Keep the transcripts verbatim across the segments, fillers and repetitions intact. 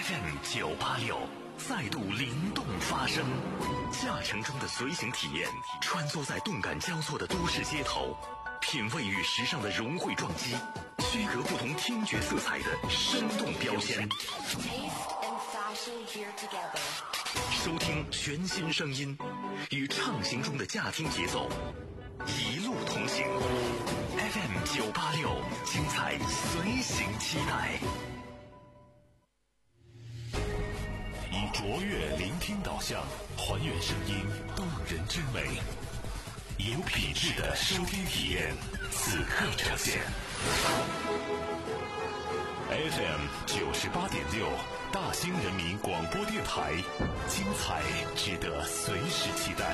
F M 九八六再度灵动发声，驾乘中的随行体验，穿梭在动感交错的都市街头，品味与时尚的融汇撞击，区隔不同听觉色彩的生动标签。收听全新声音，与畅行中的驾听节奏，一路同行。F M 九八六，精彩随行期待。以卓越聆听导向，还原声音动人之美，有品质的收听体验，此刻呈现。F M 九十八点六，大兴人民广播电台，精彩值得随时期待。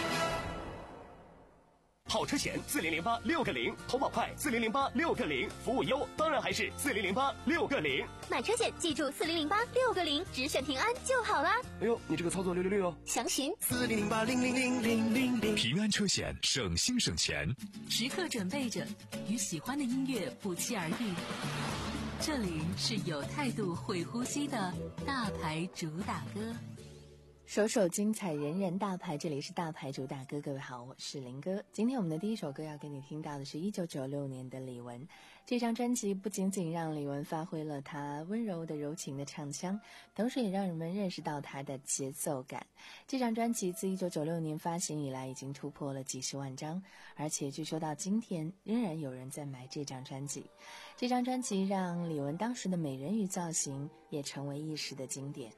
好车险四零零八六个零，投保快四零零八六个零，服务优当然还是四零零八六个零。 买车险记住四零零八六个零，只选平安就好啦。 哎呦，你这个操作六六六哦！ 详询四零零八零零零零零零。 平安车险，省心省钱。 时刻准备着与喜欢的音乐不期而遇。这里是有态度会呼吸的大牌主打歌。 首首精彩，人人大牌，这里是大牌主打歌。各位好，我是林哥。今天我们的第一首歌要给你听到的是一九九六年的李玟。这张专辑不仅仅让李玟发挥了她温柔的柔情的唱腔，同时也让人们认识到她的节奏感。这张专辑自一九九六年发行以来已经突破了几十万张，而且据说到今天仍然有人在买这张专辑。这张专辑让李玟当时的美人鱼造型也成为一时的经典。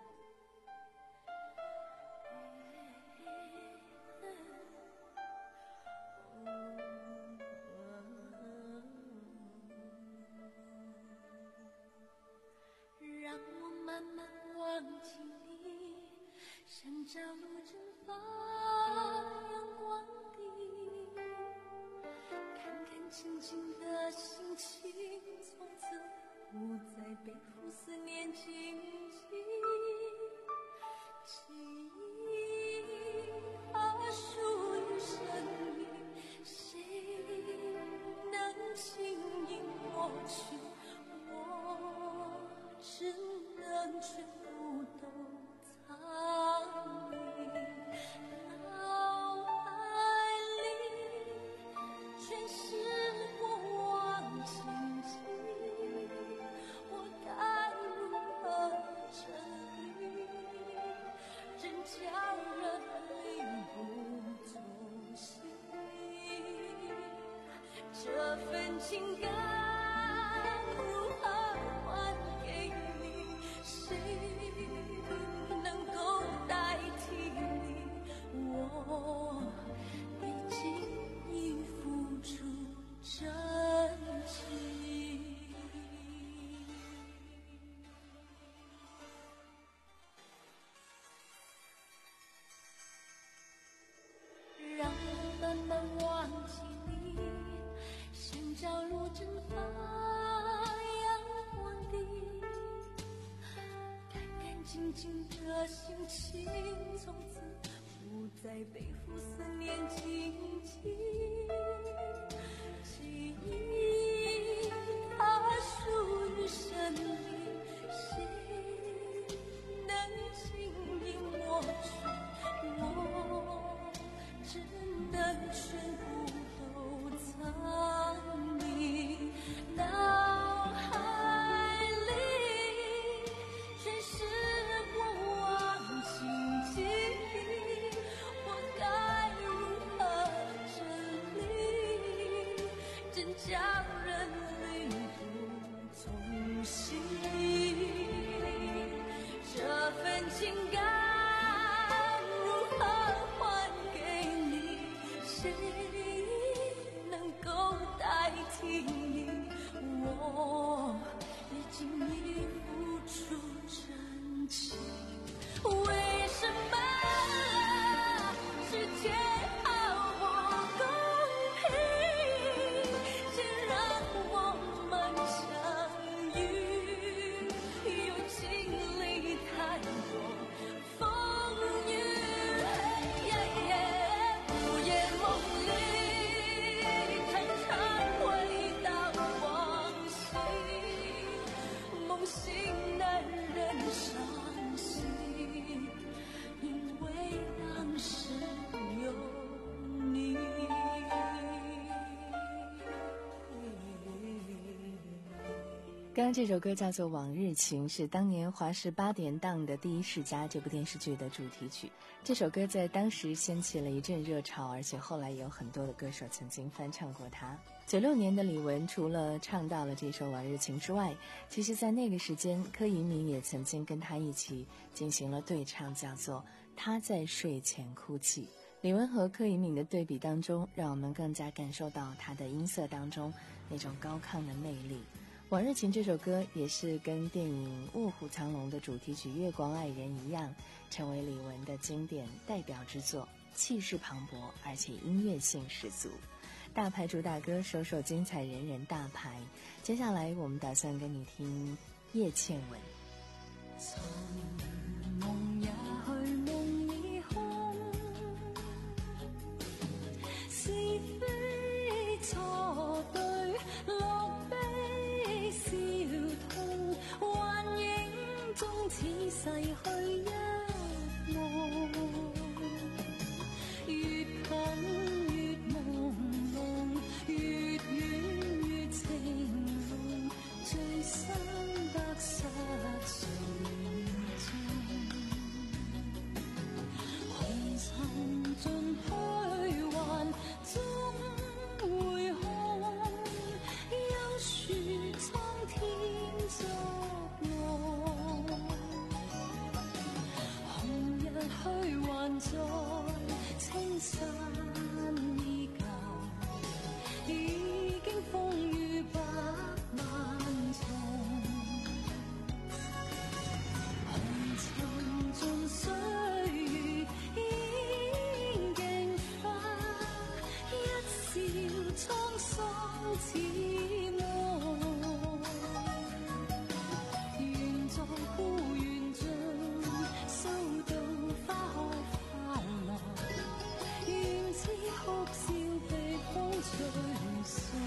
朝露蒸发阳光地，看看曾经的心情，从此不再背负思念荆棘。记忆它属于生命，谁能轻易抹去？我只能全部都藏匿，脑海里全是过往情景，我该如何整理，真叫人力不从心。这份情感如何还给你？谁能够代替你？我已经已付出真情。让我慢慢忘记你，像朝露蒸发阳光地，静静的心情，从此不再背负思念荆棘。记忆它属于生命，谁能轻易抹去？我只能全部都藏匿，脑海里全是过往情景，我该如何整理，真叫人力不从心。这份情感如何还给你？谁能够代替你？我已经已付出真情。为什么世界好不公平？先让我们相遇，又经历太多心难忍伤心，因为当时有你。 刚刚这首歌叫做《往日情》，是当年华视八点档的《第一世家》这部电视剧的主题曲。这首歌在当时掀起了一阵热潮，而且后来有很多的歌手曾经翻唱过它。九六年的李玟除了唱到了这首《往日情》之外，其实在那个时间，柯以敏也曾经跟他一起进行了对唱，叫做《他在睡前哭泣》。李玟和柯以敏的对比当中，让我们更加感受到她的音色当中那种高亢的魅力。《往日情》这首歌也是跟电影《卧虎藏龙》的主题曲《月光爱人》一样，成为李玟的经典代表之作，气势磅礴，而且音乐性十足。大牌主打歌，首首精彩，人人大牌。接下来我们打算跟你听叶倩文。 梦也去，夢已空，是非錯對，樂悲笑痛，幻影中似逝去一夢，越近越朦朧，越遠越情濃，最深得失誰紅塵盡虛幻終會空，休說蒼天作弄，紅日虛幻在青山依舊，已經風雨百萬重，紅塵盡歲月已經花，一笑滄桑似夢，緣在故園盡，收到花開花落，願知哭笑被風吹送。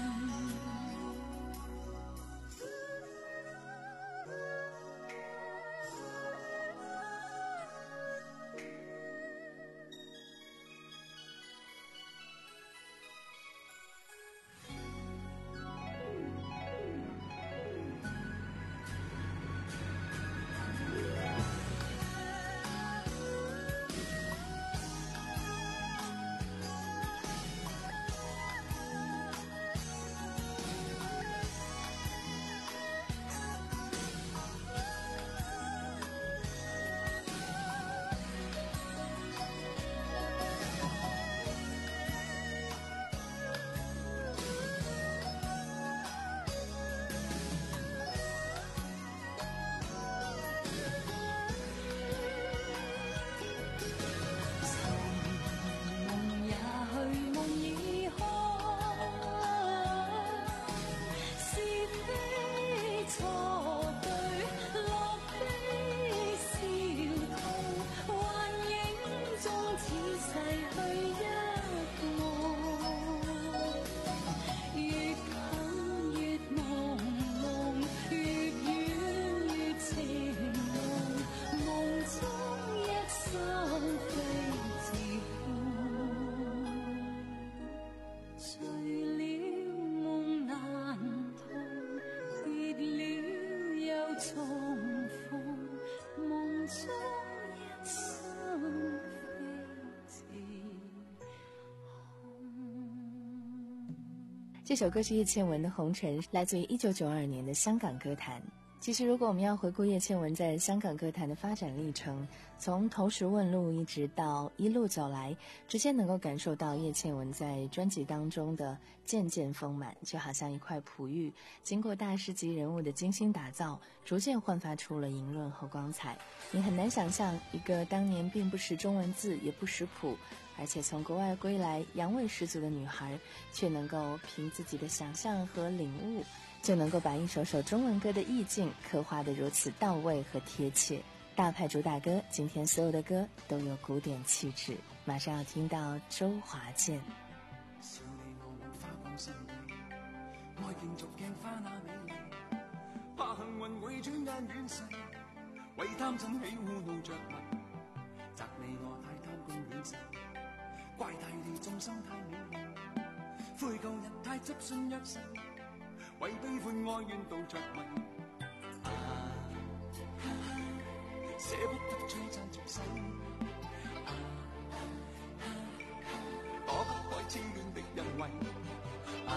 这首歌是叶倩文的《红尘》，来自于一九九二年的香港歌坛。其实如果我们要回顾叶倩文在香港歌坛的发展历程，从投石问路一直到一路走来，直接能够感受到叶倩文在专辑当中的渐渐丰满，就好像一块璞玉，经过大师级人物的精心打造，逐渐焕发出了莹润和光彩。你很难想象一个当年并不识中文字也不识谱，而且从国外归来洋味十足的女孩，却能够凭自己的想象和领悟，就能够把一首首中文歌的意境刻画得如此到位和贴切。大牌主打歌，今天所有的歌都有古典气质。马上要听到周华健。 少你我沒花光心地，愛競逐鏡花那美麗， 怕幸运会转眼远逝，为贪嗔喜恶怒着迷，责你我太贪功恋势，怪大地众生太美丽，悔旧人太执信约誓，为悲欢哀怨妒着迷。啊，舍不得璀璨俗世，啊，躲不开痴恋的人为，啊，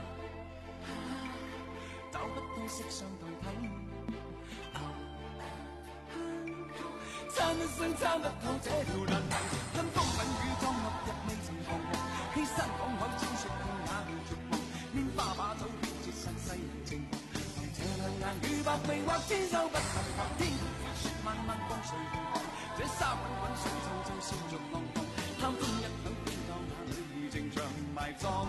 找不到色相同體，參一生參不透這條難題，跟風品雨裝落日未曾彷徨，欺山趕海千雪遍也未絕望，拈花把酒偏折煞世人情狂，憑這兩眼與百臂或千手不能防，天闊闊雪漫漫江水同航，這沙滾滾水皺皺笑逐浪蕩，貪歡一晌偏教眼裏如情長埋葬。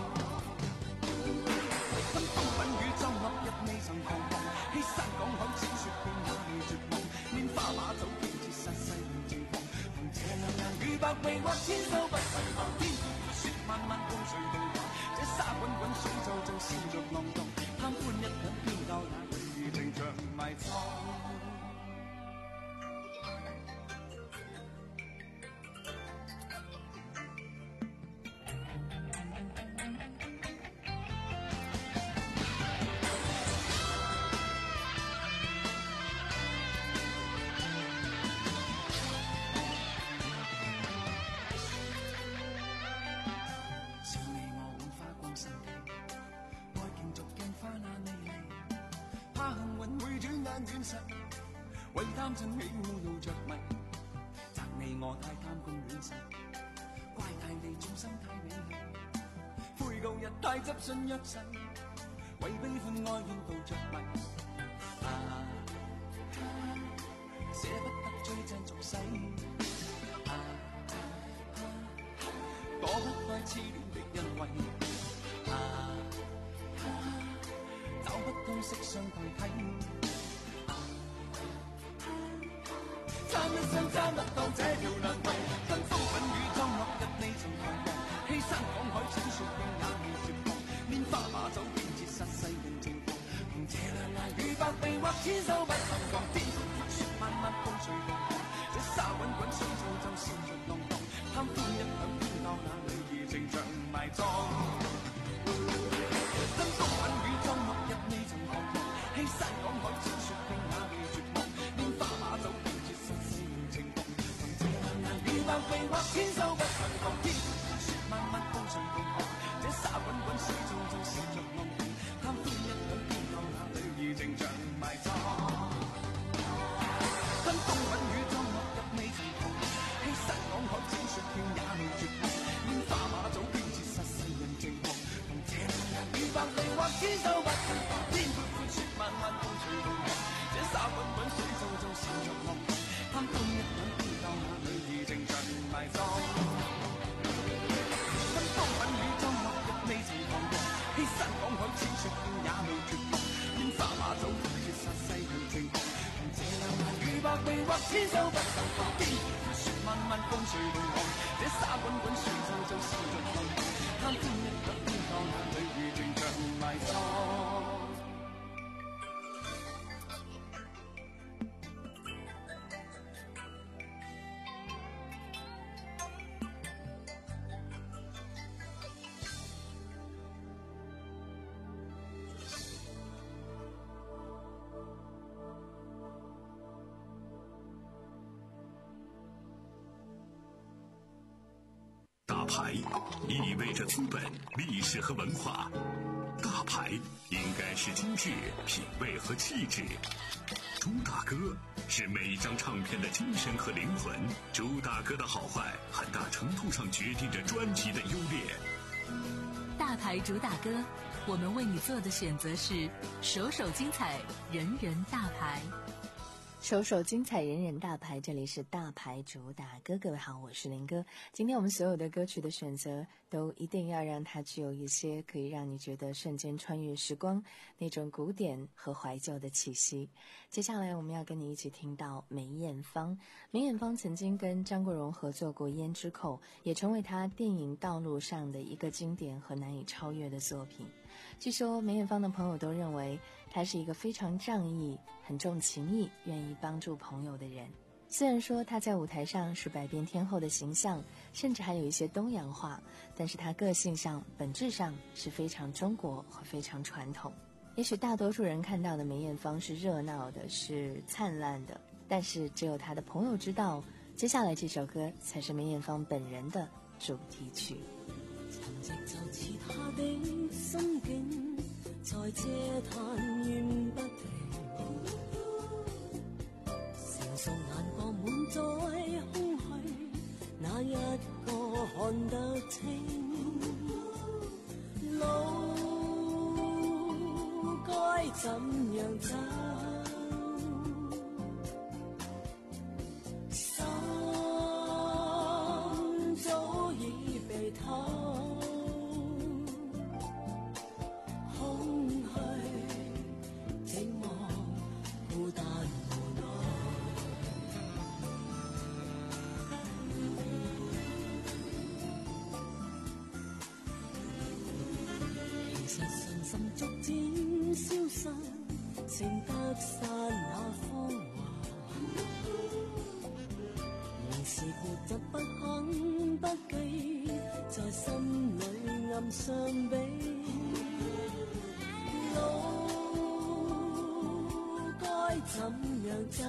跟風品雨裝落日未曾彷徨，欺山趕海千雪遍也未絕望，拈花把酒偏折煞世人情狂，憑這兩眼與百臂或千手不能防，天闊闊雪漫漫江水同航，這沙滾滾水皺皺笑逐浪蕩，貪歡一晌偏教眼裏如情長埋葬。為貪嗔喜惡怒着迷，責你我太貪功戀勢，怪大地眾生太美麗，悔舊日太執信約誓，為悲歡哀怨妒着迷，啊，捨不得璀璨俗世，啊，躲不開痴戀的人為，啊，找不到色相同體。參一生參不到這條難題，跟風品雨裝落日未曾彷徨，欺山趕海千雪遍也未絕望，拈花把酒偏折煞世人情狂，憑這兩眼與百臂或千手不能防，天闊闊雪漫漫風隨浪蕩，這沙滾滾水皺皺笑逐浪蕩，貪歡一晌偏教眼裏如情長埋葬。跟風品雨裝落日未曾彷徨，欺山趕海千雪遍也未絕望，拈花把酒偏折煞世人情狂，憑這兩眼與百臂或千手不能防，天闊闊雪漫漫風隨浪蕩，這沙滾滾水皺皺笑逐浪蕩，貪歡一晌偏教眼裏如情長埋葬。跟風品雨裝落日未曾彷徨，欺山趕海千雪遍也未絕望，拈花把酒偏折煞世人情狂，憑這兩眼與百臂或千手不能防，天闊闊雪漫漫風隨浪蕩，這沙滾滾水皺皺笑逐浪蕩，貪歡一晌偏教眼裏如情長埋葬。跟風品雨裝落日未曾彷徨，欺山趕海千雪遍也未絕望，拈花把酒偏折煞世人情狂，憑這兩眼與百臂或千手不能防，天闊闊雪漫漫風隨浪蕩，這沙滾滾水皺皺笑逐浪蕩，貪歡一晌偏教眼裏如情長埋葬。 大牌意味着资本、历史和文化，大牌应该是精致、品味和气质。朱大哥是每张唱片的精神和灵魂，朱大哥的好坏很大程度上决定着专辑的优劣。 大牌主打歌，我们为你做的选择是首首精彩，人人大牌。 首首精彩，人人大牌，这里是大牌主打歌。各位好，我是林哥。今天我们所有的歌曲的选择都一定要让它具有一些可以让你觉得瞬间穿越时光那种古典和怀旧的气息。接下来我们要跟你一起听到梅艳芳。梅艳芳曾经跟张国荣合作过《胭脂扣》，也成为他电影道路上的一个经典和难以超越的作品。 据说梅艳芳的朋友都认为她是一个非常仗义、很重情义、愿意帮助朋友的人。虽然说她在舞台上是百变天后的形象，甚至还有一些东洋化，但是她个性上、本质上是非常中国和非常传统。也许大多数人看到的梅艳芳是热闹的，是灿烂的，但是只有她的朋友知道，接下来这首歌才是梅艳芳本人的主題曲。 沉寂就似他的心境，在這嘆怨不停，成熟眼角滿載空虛，哪一個看得清？路該怎樣走？逐漸消失，剩得散那芳華。仍是固執不肯不羈，在心裏暗相比。路該怎樣走？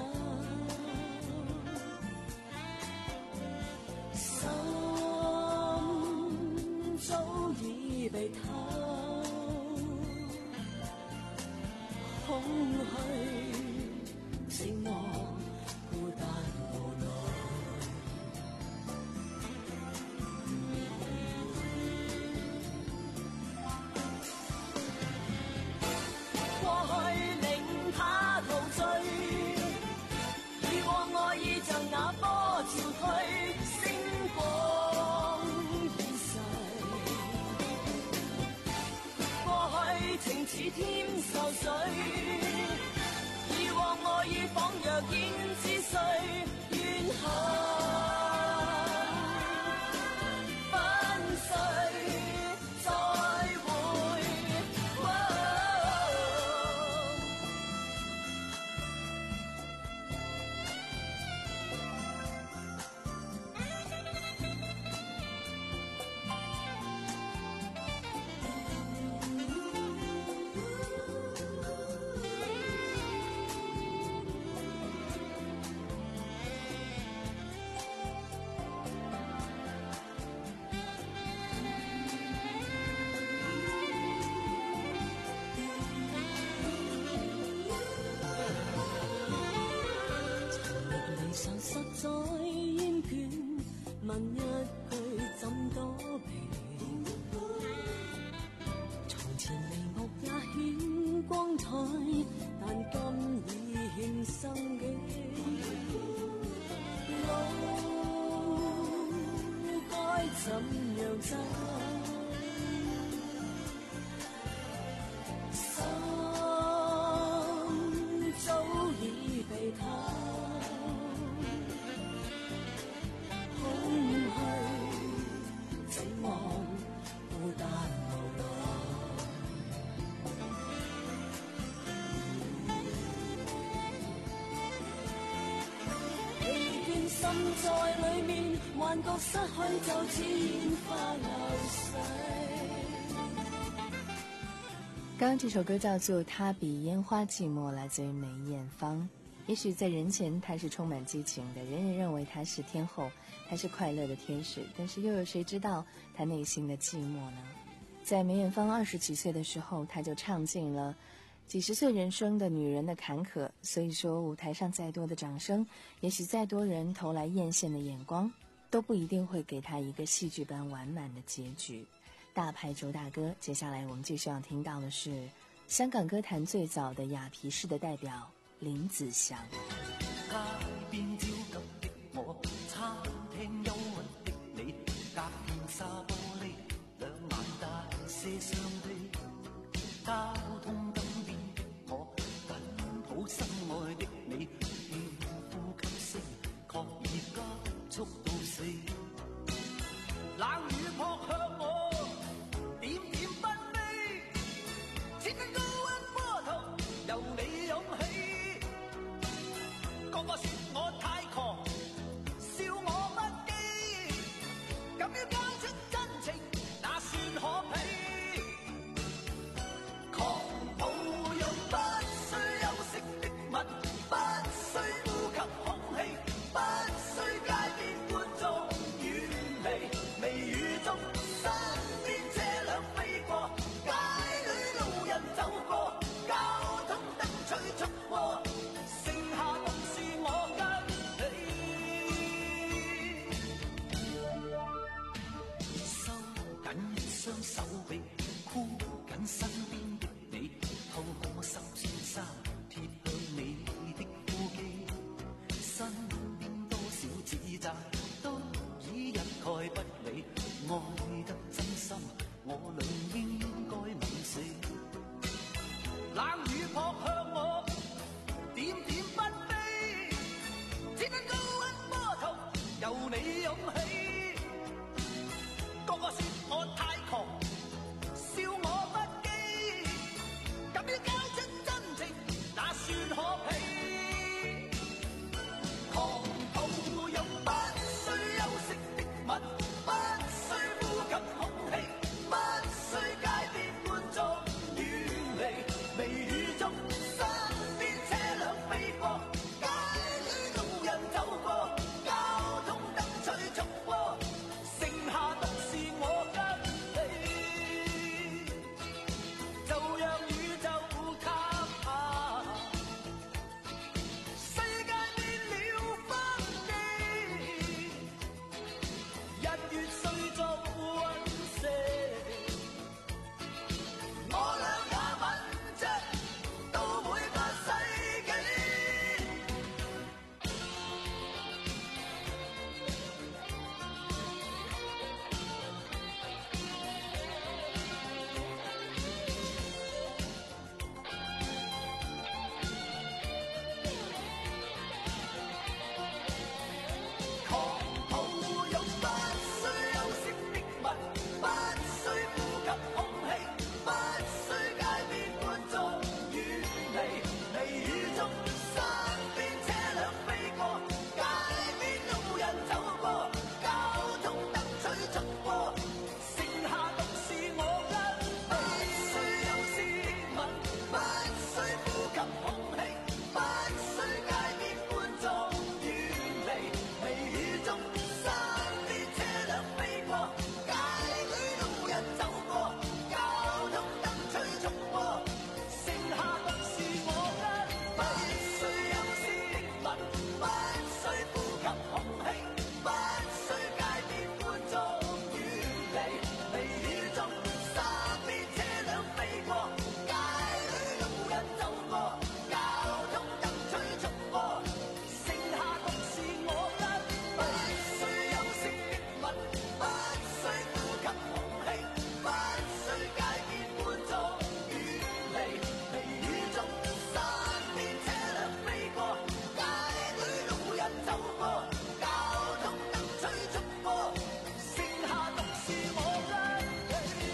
心早已被偷。空虛、寂寞、孤單無奈，過去令他陶醉，以往愛意像那波潮退，星光已逝。過去情似添愁水。愛意仿若見之碎，怨恨粉碎，再會。再厭倦，問一句怎躲避？從前眉目也顯光彩，但今已欠生機。路該怎樣走？心早已被偷。在裏面，幻覺失去就似煙花流逝。 剛剛這首歌叫做《他比煙花寂寞》，來自於梅艷芳。也許在人前她是充滿激情的，人人認為她是天后，她是快樂的天使，但是又有誰知道她內心的寂寞呢？在梅艷芳二十幾歲的時候，她就唱盡了幾十歲人生的女人的坎坷，所以說舞台上再多的掌聲，也許再多人投來豔羨的眼光，都不一定會給她一個戲劇般完滿的結局。大牌主打歌，接下來我們繼續要聽到的是香港歌壇最早的雅皮式的代表林子祥。 街邊焦急的我，餐廳憂鬱的你，隔片沙玻璃，兩眼帶些傷悲，交通燈邊的我，緊抱心愛的你，呼吸聲確已急速到死，冷雨撲向我，點點不悲， 個個說我太狂，笑我不羈，咁要交出真情，那算可鄙？狂抱擁不需休息的吻，不需呼吸空氣，不需街邊觀眾遠離，微雨中身邊車輛飛過，街裏路人走過，交通燈催促過，剩下獨是我跟你，收緊一雙手臂，箍緊身邊的你，透過十寸衫貼向你的腹肌，身邊多少指責都已一概不理，愛得真心，我倆應該吻死。冷雨撲向我，點點不飛，只因高溫波濤由你湧起，個個說我太狂，笑我不羈，咁要交出真情，那算可鄙？狂抱擁不需休息的吻，不需呼吸空氣，不需街邊觀眾遠離，微雨中身邊車輛飛過，街裏路人走過，交通燈催促過，剩下獨是我跟你，就讓宇宙塌下，世界變了風機，日月碎作隕石，我倆也吻着到每個世紀。狂抱擁不需休息的吻，不需呼吸空氣，不需街邊觀眾遠離，微雨中身邊車輛飛過，街邊路人走過，交通燈催促過，剩下獨是我跟你，不需休息吻，不需呼吸空氣，不需街邊觀眾遠離，微雨中身邊車輛飛過，街裏路人走過，交通燈催促過，剩下獨是我跟你，不需休息的吻，不需呼吸空氣，不需街邊觀眾遠離，微雨中身邊車輛飛過，街裏路人走過，交通燈催促過，剩下獨是我跟你，不需休息的吻，不需呼吸空氣，不需街邊觀眾遠離，微雨中身邊車輛飛過，街裏路人走過，交通燈催促過，剩下獨是我跟你。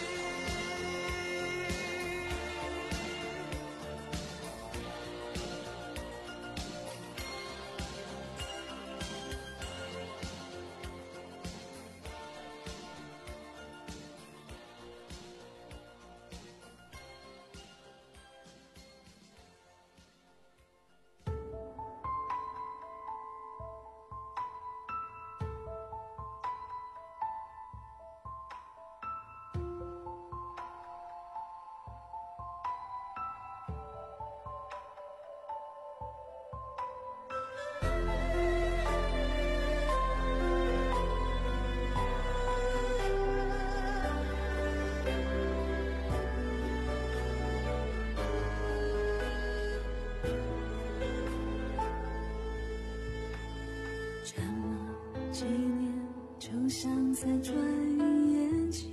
这么几年，就像在转眼间，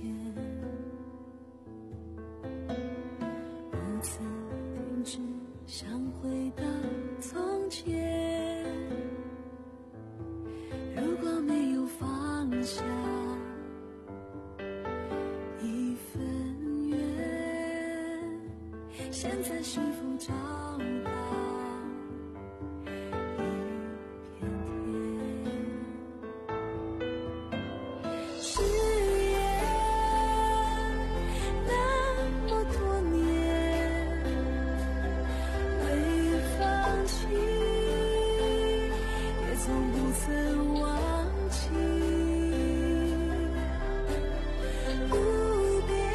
不曾停止想回到从前。如果没有放下一份缘，现在是否找到一从不曾忘记。不变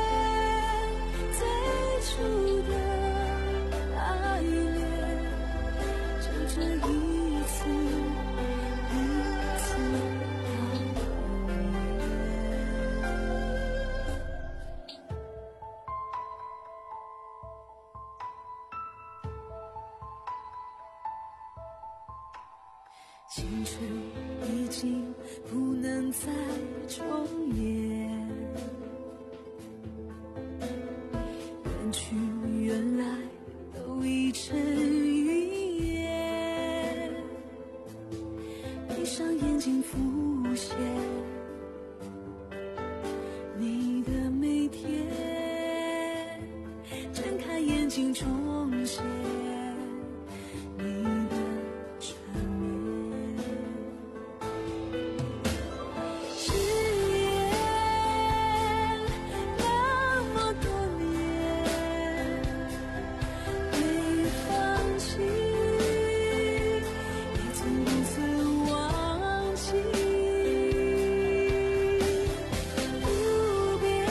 最初的爱恋，就这一次一次到永远。青春已经不能再重演，远去原来都已成云烟，闭上眼睛浮现你的每天，睁开眼睛重现你的缠绵。誓言那么多年没放弃，也从不曾忘记。不变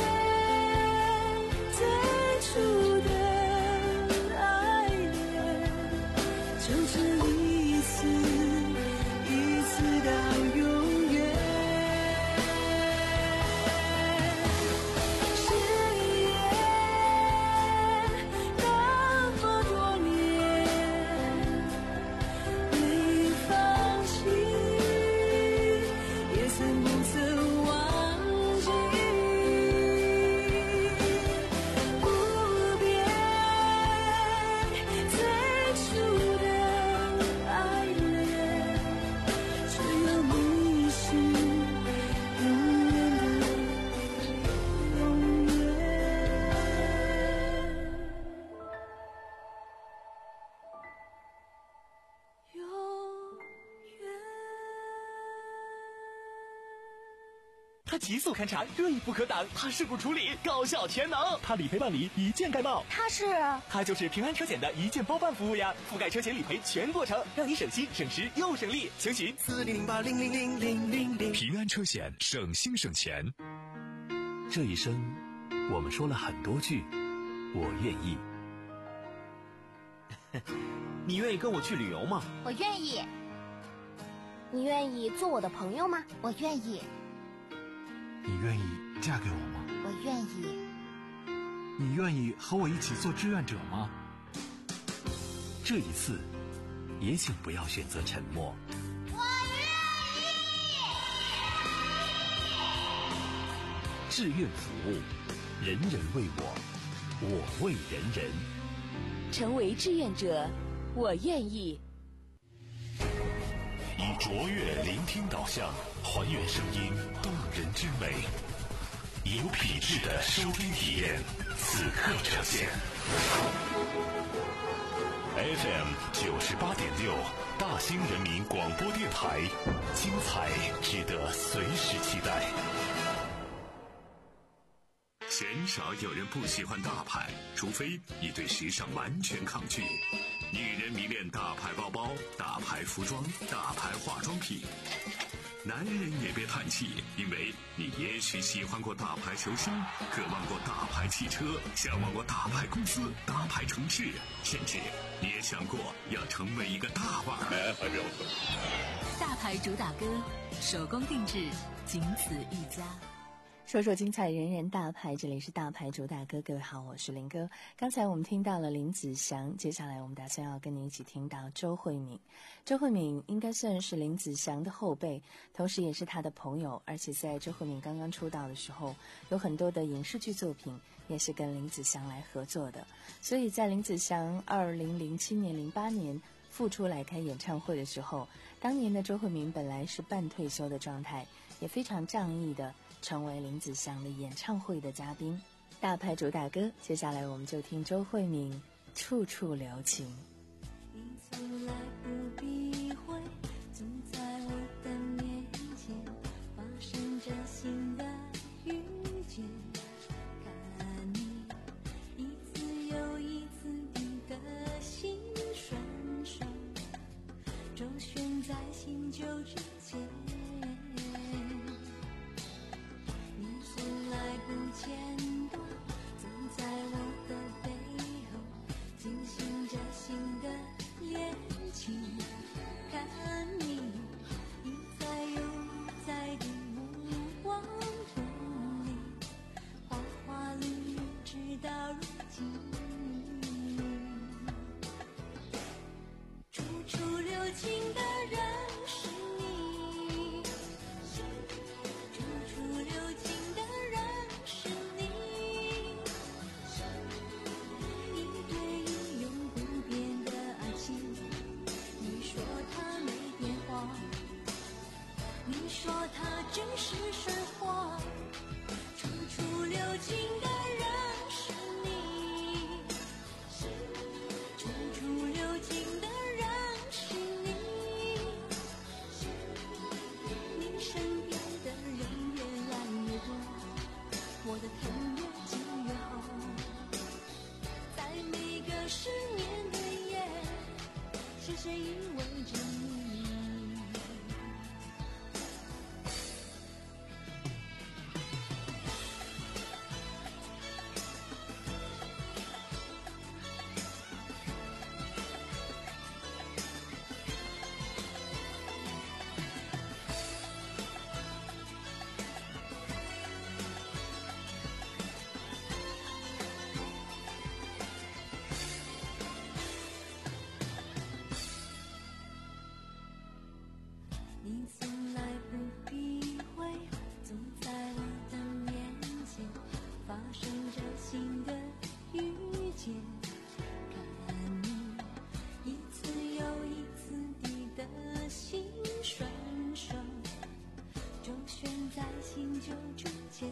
最初的爱恋，就这一次一次到永远。誓言那么多年没放弃，也曾不曾忘记。不变最初的爱恋，只有你是永远的永远。永远。 它急速勘查，锐不可挡；它事故处理，高效全能；它理赔办理，一键盖帽。 它是它就是平安车险的一键包办服务呀，覆盖车险理赔全过程，让你省心省时又省力。详询四零零八零零零零零零。 平安车险，省心省钱。这一生，我们说了很多句“我愿意”。 你愿意跟我去旅游吗？ 我愿意。你愿意做我的朋友吗？我愿意。 你愿意嫁给我吗？ 我愿意。 你愿意和我一起做志愿者吗？ 这一次，也请不要选择沉默。 我愿意。 志愿服务，人人为我，我为人人。 成为志愿者，我愿意。 以卓越聆听导向，还原声音动人之美，有品质的收听体验，此刻呈现。F M 九十八点六，大兴人民广播电台，精彩值得随时期待。鲜少有人不喜欢大牌，除非你对时尚完全抗拒。女人迷恋大牌包包、大牌服装、大牌化妆品。男人也别叹气，因为你也许喜欢过大牌球星，渴望过大牌汽车，向往过大牌公司、大牌城市，甚至你也想过要成为一个大腕儿。 大牌主打歌，手工定制，仅此一家。 说说精彩，人人大牌，这里是大牌主打歌。各位好，我是林哥。刚才我们听到了林子祥，接下来我们打算要跟你一起听到周慧敏。周慧敏应该算是林子祥的后辈，同时也是他的朋友，而且在周慧敏刚刚出道的时候，有很多的影视剧作品也是跟林子祥来合作的。所以在林子祥二零零七年、零八年复出来开演唱会的时候，当年的周慧敏本来是半退休的状态，也非常仗义的成为林子祥的演唱会的嘉宾。大牌主打歌，接下来我们就听周慧敏《处处留情》。 你从来不避讳，总在我的面前发生着新的遇见，看你一次又一次地的心酸酸， 周旋在新旧之间，你从来不间断走在我的背后，进行着新的恋情。看你一再又一再地目光中里，花花绿绿直到如今。处处留情的人是你，处处留情的人是你，一对一永不变的爱情。你说它没变化，你说它只是神话。处处留情的人是你，处处留情的人是你，你身边的人越来越多，我的疼越紧越好。在每个失眠的夜，是谁依偎着你？你从来不避讳总在我的面前，发生着新的遇见。看你一次又一次地的心顺手，周旋在新旧之间。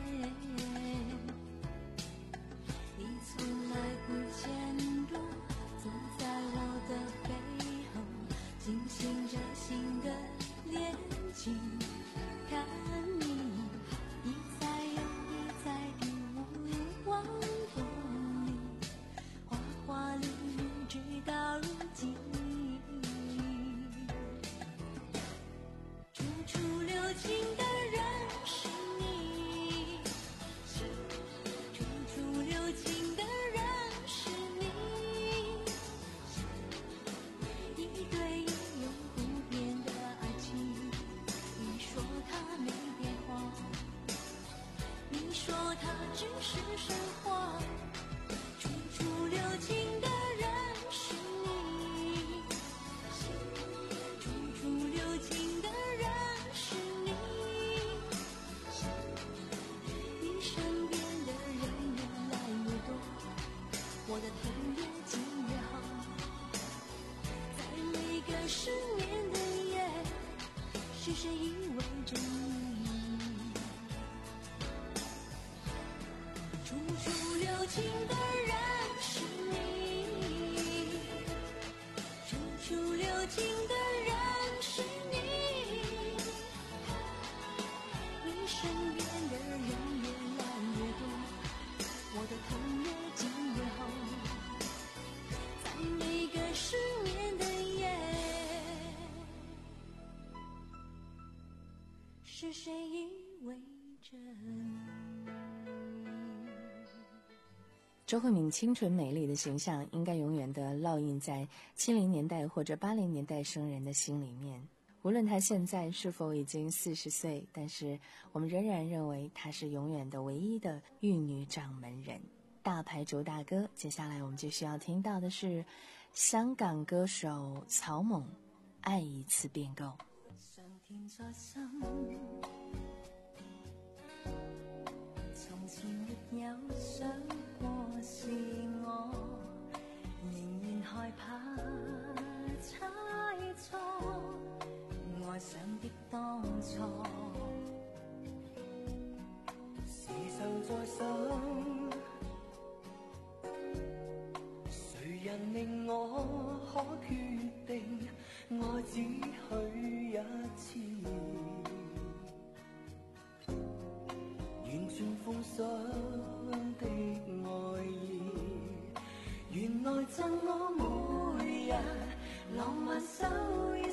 你从来不间断走在我的背后，进行着新的恋情。看你一再又一再地目光中里，花花绿绿直到如今。处处留情的人是你，处处留情的人是你，一对一永不变的爱情。你说它没变化，你说它只是神话。处处留情的人是你，处处留情的人是你，你身边的人越来越多，我的疼越紧越好。在每个失眠的夜，是谁依偎着你？处处留情的人是你，处处留情的人是你，你身边的人越来越多，我的疼越紧越好。在每个失眠的夜，是谁依偎着你？ 周慧敏清纯美丽的形象应该永远地烙印在七零年代或者八零年代生人的心里面。无论她现在是否已经四十岁，但是我们仍然认为她是永远的唯一的玉女掌门人。大牌主打歌，接下来我们就需要听到的是香港歌手曹猛，爱一次便够。 上天在心，從前沒有想過是我，仍然害怕猜錯，愛上的當初，時常在想，誰人令我可決定愛只許一次，完全奉上的愛意，原來贈我每日浪漫收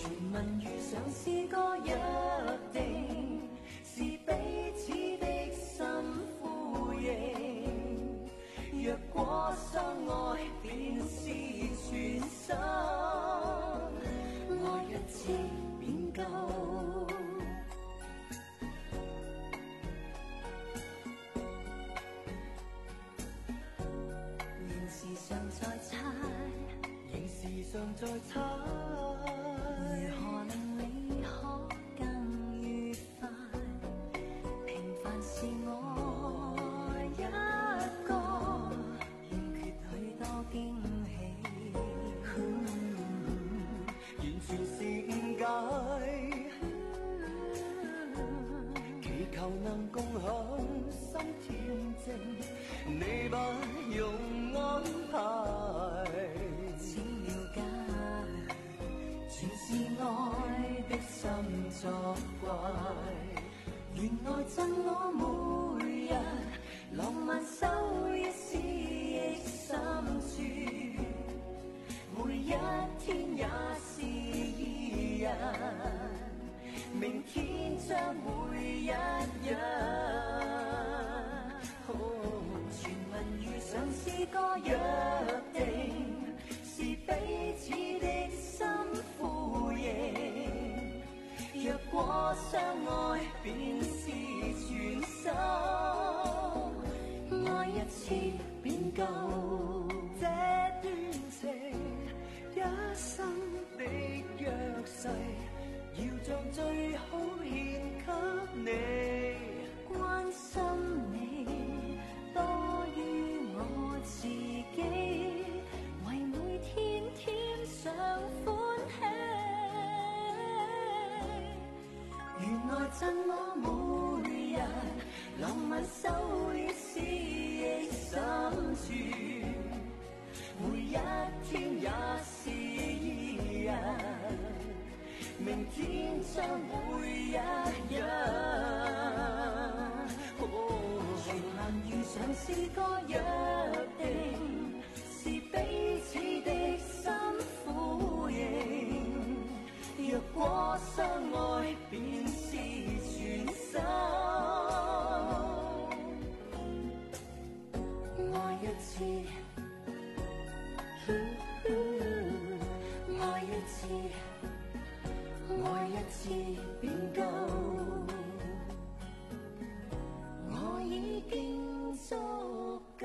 傳聞遇上是個約定，是彼此的心呼應。若果相愛，便是全心，愛一次便夠。仍是尚在猜， 仍是尚在猜， 如何令你可更愉快？平凡是我一個，欠缺許多驚喜， 完全是誤解。祈求能共享心恬靜，你不用安排。 請了解，全是愛的心作怪。原來贈我每日浪漫收一絲憶深處，每一天也是依然，明天將會一樣。傳聞遇上是個約定，是彼此的心呼應。若果相愛，便是全心，愛一次便夠。 這段情一生的約誓，要將最好獻給你， 關心你多於我自己，為每天添上歡喜。原來贈我每日浪漫收於思憶深處，每一天也是依然，明天將會一樣。傳聞遇上是個約定，是彼此的心呼應。若果相愛，便是全心，愛一次，愛一次，愛一次便夠。我已經足夠。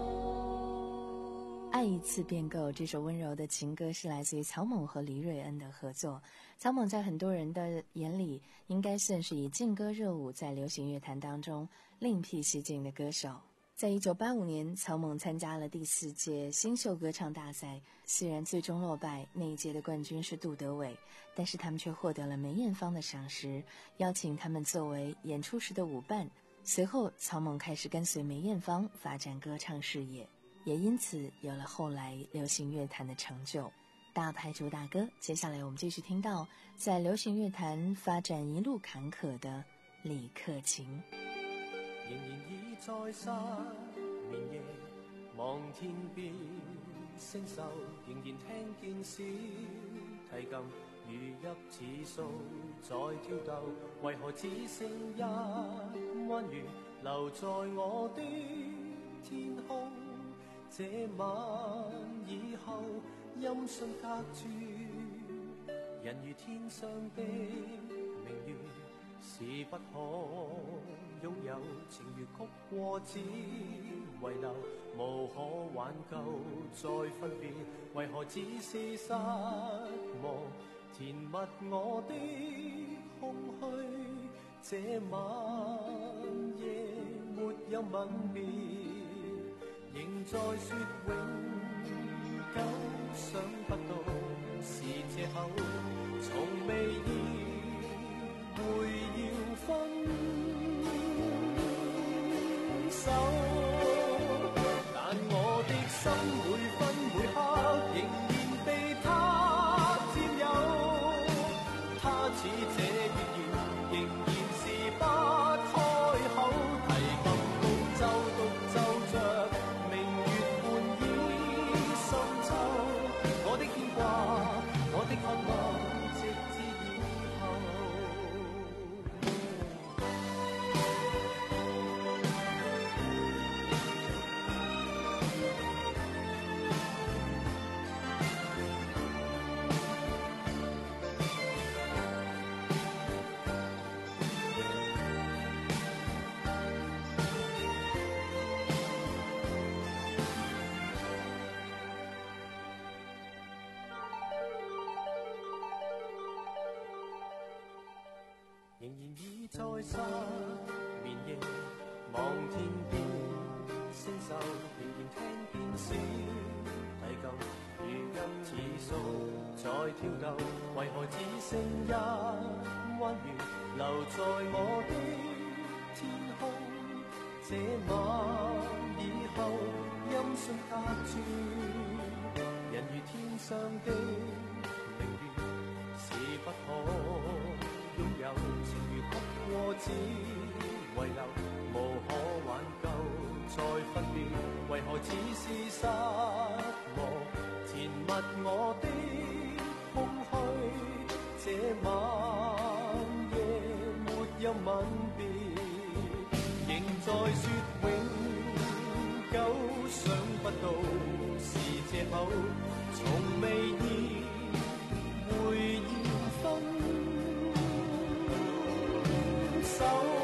爱一次便够，这首温柔的情歌是来自于曹猛和黎瑞恩的合作。曹猛在很多人的眼里应该算是以劲歌热舞在流行乐坛当中另辟蹊径的歌手。在一九八五年，曹猛参加了第四届新秀歌唱大赛，虽然最终落败，那一届的冠军是杜德伟，但是他们却获得了梅艳芳的赏识，邀请他们作为演出时的舞伴。随后曹猛开始跟随梅艳芳发展歌唱事业，也因此有了后来流行乐坛的成就。大牌主打歌，接下来我们继续听到在流行乐坛发展一路坎坷的李克勤。 仍然已在失眠夜望天邊星宿，仍然聽見小提琴如泣似訴在跳逗，為何只剩一彎月留在我的天空？這晚以後音訊隔絕，人如天上的明月是不可擁有，情如曲過只遺留，無可挽救再分別，為何只是失望填密我的空虛？這晚夜沒有吻別，仍在說永久，想不到是借口，從未意會要分手，但我的心每分每刻仍然被他佔有，他似這月圓仍然是不開口，提琴伴奏獨奏着明月半倚深秋，我的牽掛，我的渴望，直在失眠夜望天邊星宿，仍然聽見小提琴，如今似數在跳動，為何只剩一彎月留在我的天空？這晚以後音訊隔絕，人如天上的明月，是不可擁有，情如哭過只遺留，無可挽救再分別，為何只是失望填密我的空虛？這晚夜沒有吻別，仍在說永久，想不到是借口，從未意會要分手，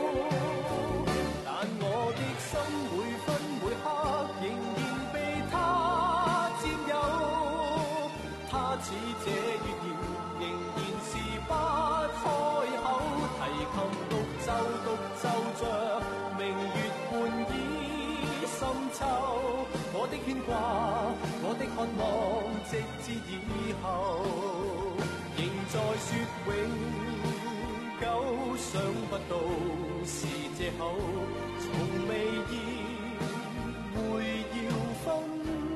但我的心每分每刻仍然被他佔有，他似這月兒仍然是不開口，提琴獨奏獨奏着明月半倚深秋，我的牽掛我的渴望直至以後，仍在說永久，想不到是借口，從未意會要分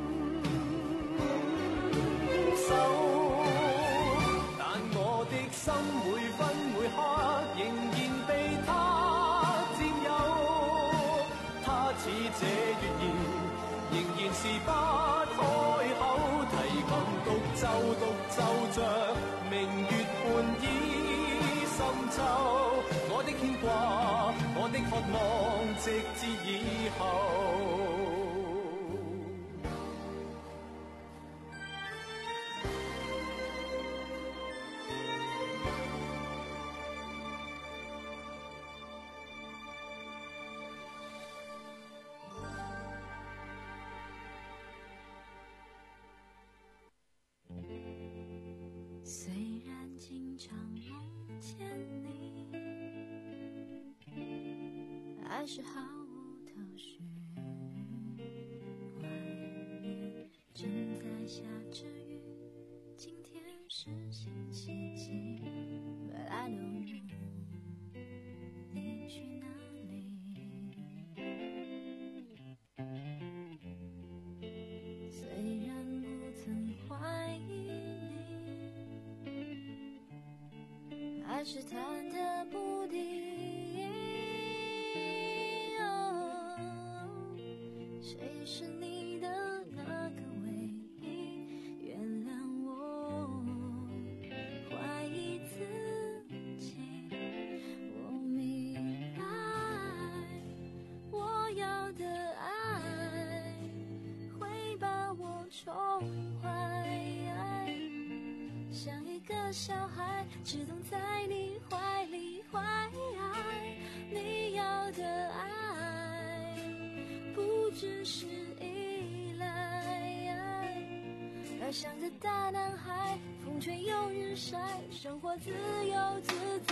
手，但我的心每分每刻仍然被他佔有，他似這月兒仍然是不開口，提琴獨奏獨奏着明月半倚深秋，我的牽掛我的渴望直至以後。 虽然经常梦见你，还是毫无头绪。外面正在下着雨，今天是星期几 But I don't know 你去哪里。虽然不曾怀疑还是弹得不停、哦、谁是你的那个唯一？原谅我怀疑自己，我明白我要的爱会把我宠坏，像一个小孩只懂在你怀里怀你要的爱不只是依赖，而像个大男孩风吹又日晒，生活自由自在。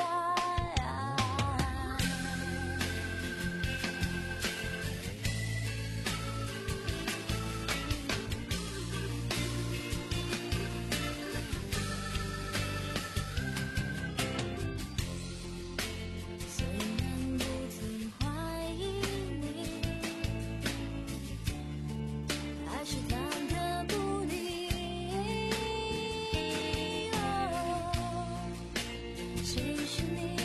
谁是你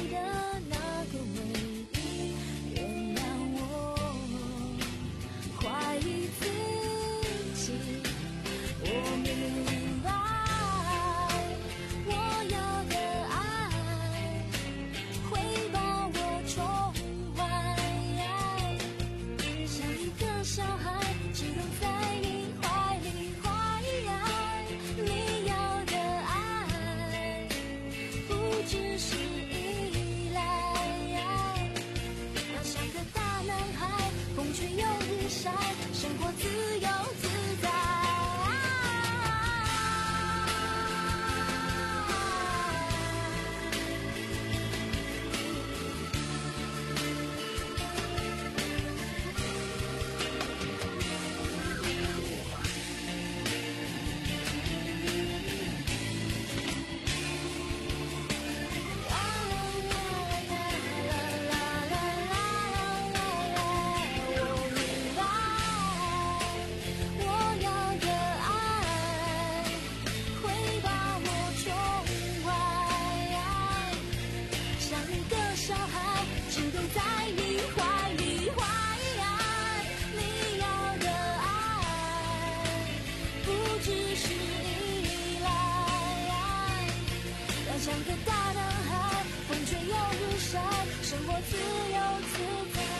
善，生活自由自在。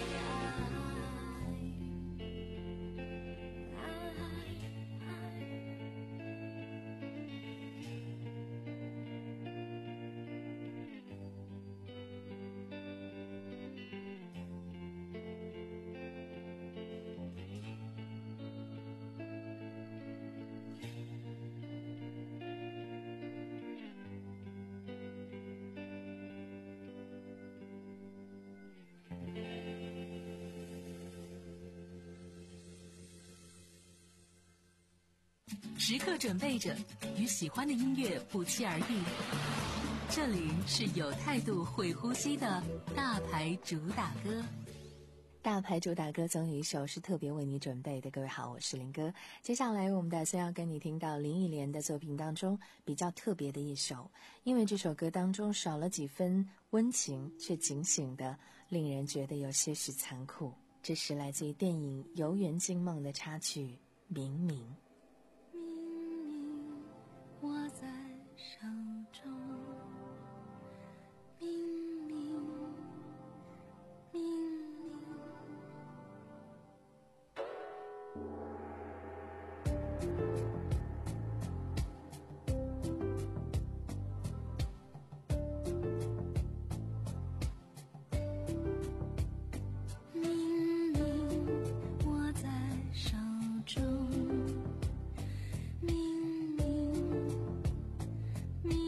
时刻准备着，与喜欢的音乐不期而遇。这里是有态度、会呼吸的大牌主打歌。 大牌主打歌总有一首是特别为你准备的。各位好，我是林哥。接下来我们打算要跟你听到林忆莲的作品当中比较特别的一首，因为这首歌当中少了几分温情，却警醒的令人觉得有些许残酷。这是来自于电影《游园惊梦》的插曲《明明》。 握在手中，明明明明，明明握在手中。明明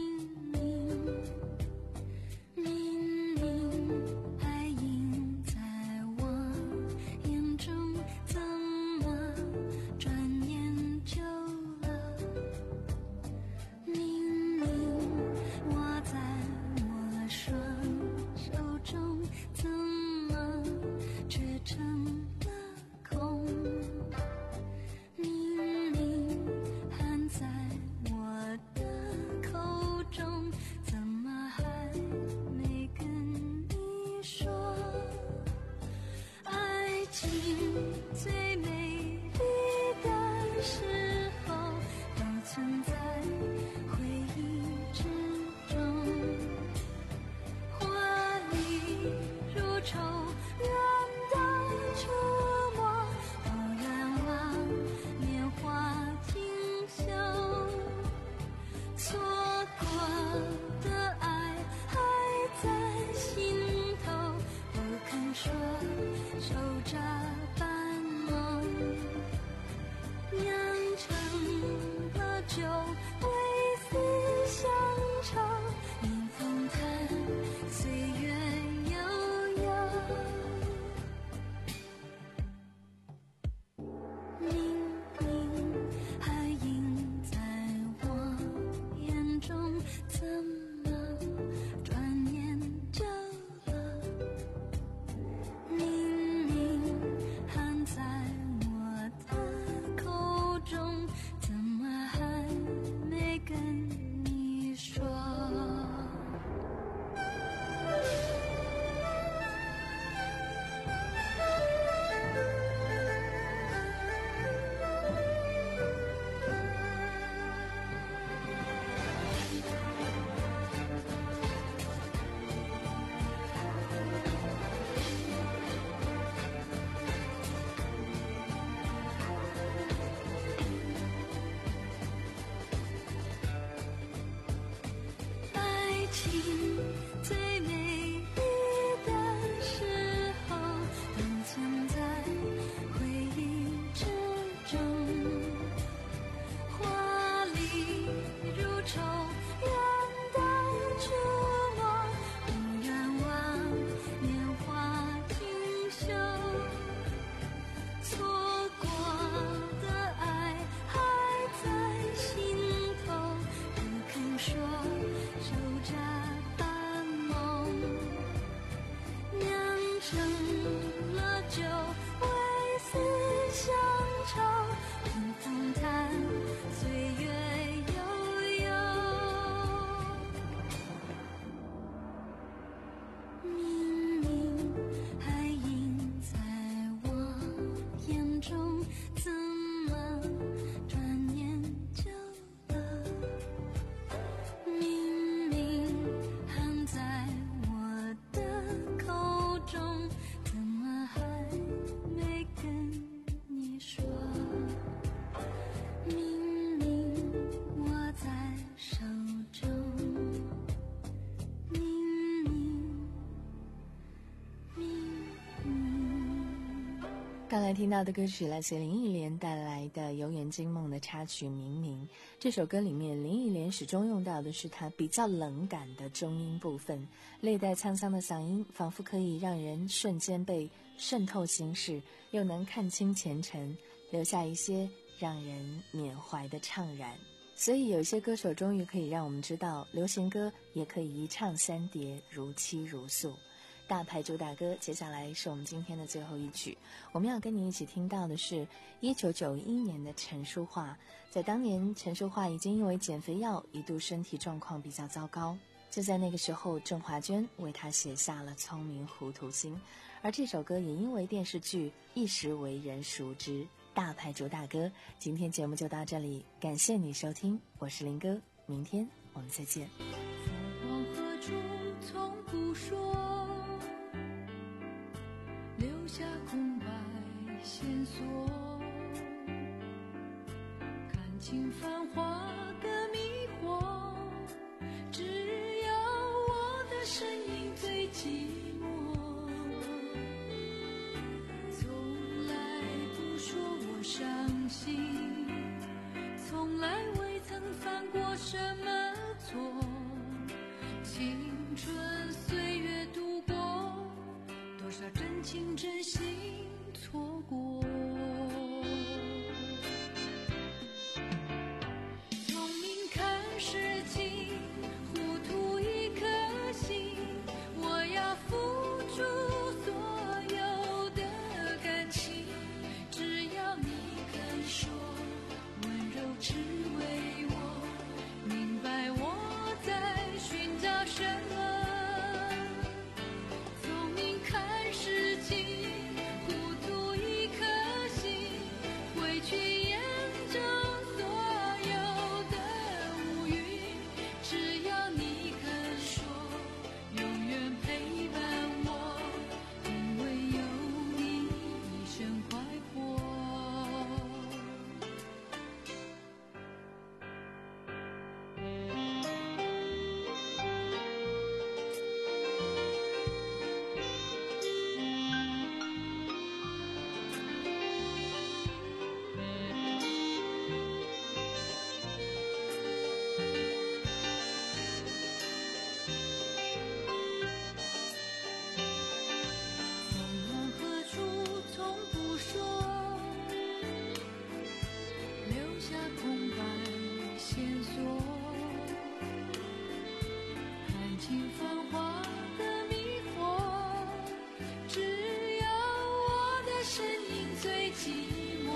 刚才听到的歌曲来自林忆莲带来的《游园惊梦》的插曲《明明》。这首歌里面，林忆莲始终用到的是她比较冷感的中音部分，略带沧桑的嗓音，仿佛可以让人瞬间被渗透心事，又能看清前尘，留下一些让人缅怀的怅然。所以有些歌手终于可以让我们知道，流行歌也可以一唱三叠，如泣如诉。大牌主打歌，接下来是我们今天的最后一曲。我们要跟你一起听到的是一九九一年的陈淑桦。在当年，陈淑桦已经因为减肥药一度身体状况比较糟糕，就在那个时候，郑华娟为她写下了《聪明糊涂心》，而这首歌也因为电视剧一时为人熟知。大牌主打歌，今天节目就到这里，感谢你收听，我是林哥，明天我们再见。 往何处从不说，留下空白线索，看清繁华的迷惑，只要我的身影最寂寞，从来不说我伤心，从来未曾犯过什么错，青春岁月度过，多少真情真心错过。聪明看事情，糊涂一颗心，我要付出所有的感情，只要你肯说，温柔只为我，明白我在寻找什么。聪明看事情，糊涂一颗心，会去验证所有的乌云，只要你肯说，永远陪伴我，因为有你一生快活。往何处从不说，留下空白线索，看清繁华的迷惑，只要我的身影最寂寞，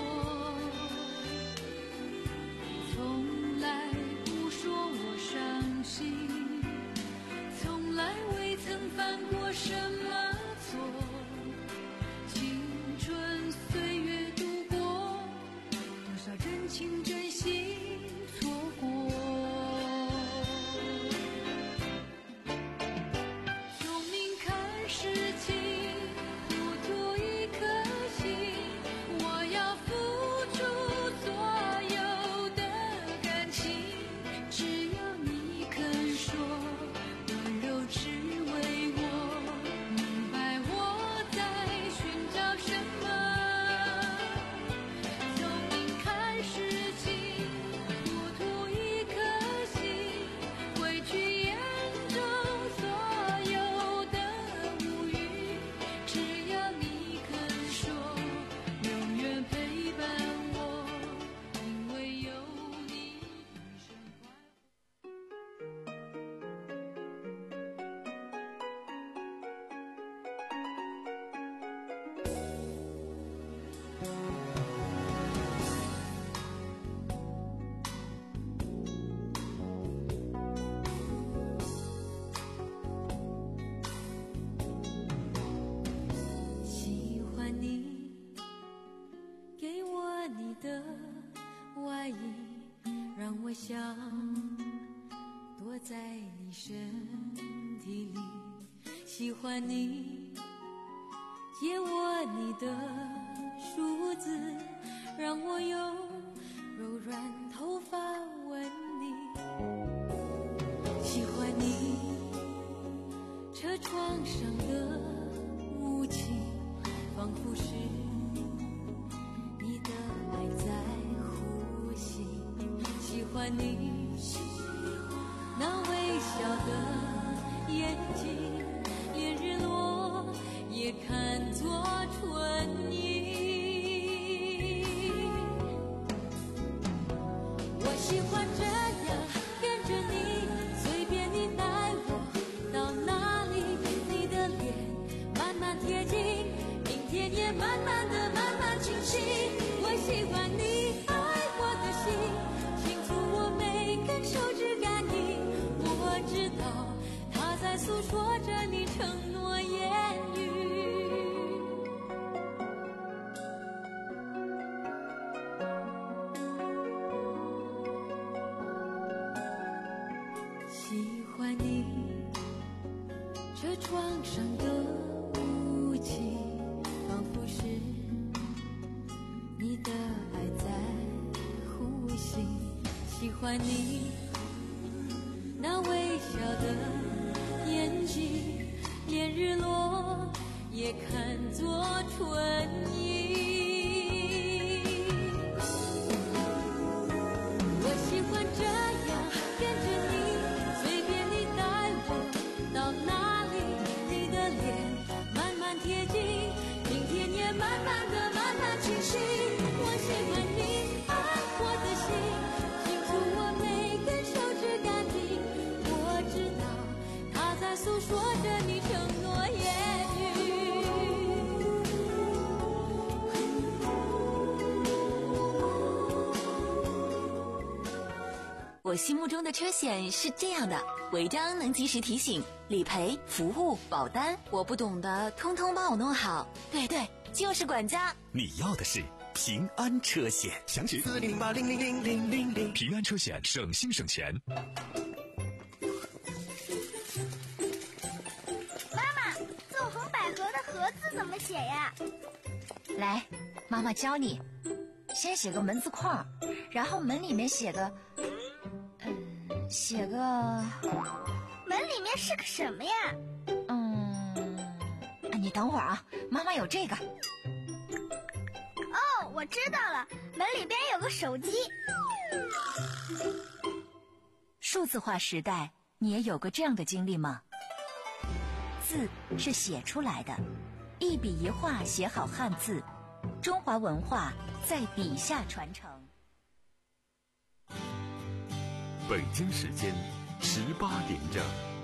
从来不说我伤心，从来未曾犯过什么错，青春岁月度过，多少真情真心错过。聪明看事情，糊涂一颗心，我要付出所有的感情，只要你肯说，温柔只为我，明白我在寻找什么。聪明看事情，糊涂一颗心，会去验证所有的乌云，只要你肯说，永远陪伴我，因为有你一生快活。喜欢你给我你的外衣，让我想躲在你身体里。喜欢你借我你的梳子，让我用柔软头发吻你。喜欢你车窗上的雾气，仿佛是欢你那微笑的眼睛，连日落也看作春意。我喜欢这样跟着你，随便你带我到哪里，你的脸慢慢贴近，明天也慢慢的慢慢清晰。我喜欢你爱我的心，清楚我每根手指感应，我知道它在诉说着你承诺言语。喜欢你这床上的雾气，仿佛是你的爱在呼吸。喜欢你那微笑的眼睛，连日落也看作春意。我喜欢这样跟着你，随便你带我到哪里，你的脸慢慢贴近，明天也慢慢的慢慢清晰。我喜欢你爱我的心，清楚我每根手指感应，我知道它在诉说着你承诺言语。 我心目中的车险是这样的：违章能及时提醒，理赔、服务、保单，我不懂的通通帮我弄好。对对，就是管家。 你要的是平安车险，详询四零零八零零零零零零。平安车险，省心省钱。 妈妈，纵横捭阖的阖字怎么写呀？ 来，妈妈教你。先写个门字框，然后门里面写个，嗯，写个。 门里面是个什么呀？ 嗯，你等会儿啊，妈妈有这个。 哦，我知道了，门里边有个手机。 数字化时代，你也有过这样的经历吗？字是写出来的，一笔一画写好汉字，中华文化在笔下传承。 北京时间十八点整。